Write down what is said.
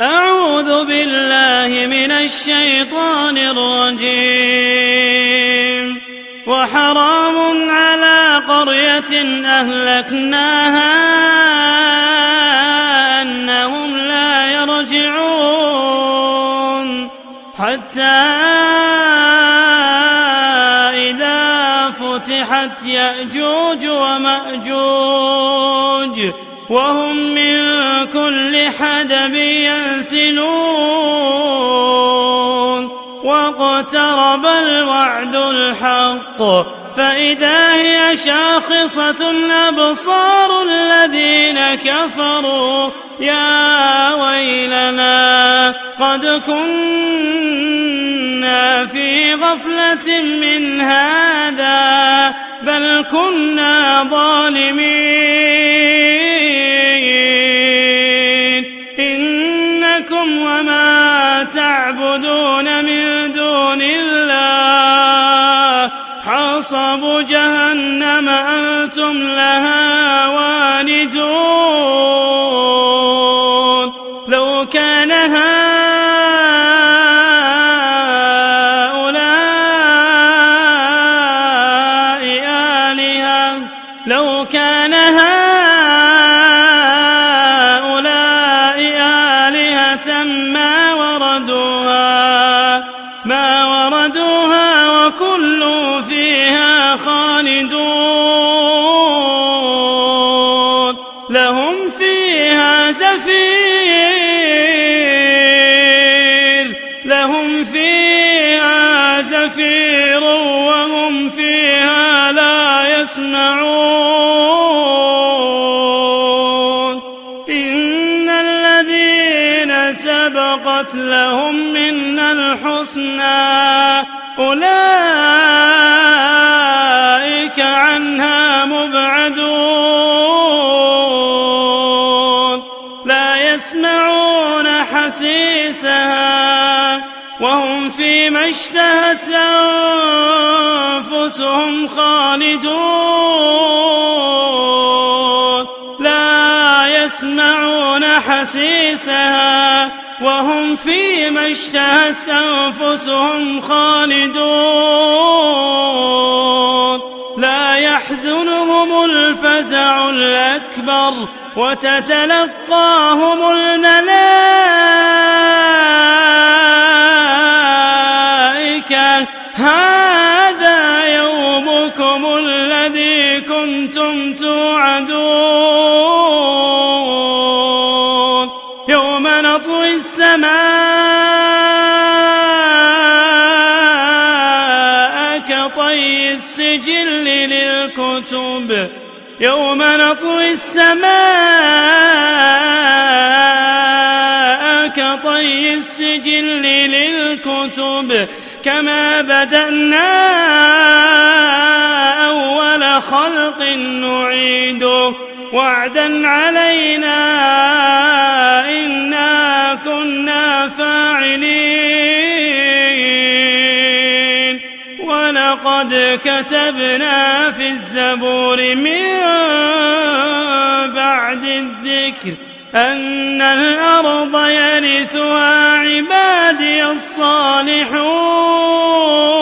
أعوذ بالله من الشيطان الرجيم. وحرام على قرية أهلكناها أنهم لا يرجعون حتى إذا فتحت يأجوج ومأجوج وهم من كل حدب ينسلون واقترب الوعد الحق فإذا هي شاخصة أبصار الذين كفروا يا ويلنا قد كنا في غفلة من هذا بل كنا ظالمين إنكم وما تعبدون من دون الله حصب جهنم أنتم لها واردون لو كان هؤلاء آلهة ما وردوها وكل فيها خالدون لهم فيها زفير وهم فيها لا يسمعون إن الذين سبقت لهم منا الحسنى أولئك عنها مبعدون لا يسمعون حسيسها وهم فيما اشتهت أنفسهم خالدون لا يسمعون حسيسها وهم فيما اشتهت أنفسهم خالدون لا يحزنهم الفزع الأكبر وتتلقاهم الملائكة هذا يومكم الذي كنتم توعدون يوم نطوي السماء كطي السجل للكتب يوم نطوي السماء كطي السجل للكتب كما بدأنا أول خلق نعيده وعدا علينا إنا كنا فاعلين ولقد كتبنا في الزبور من بعد الذكر أن الأرض يرثها عبادي الصالحون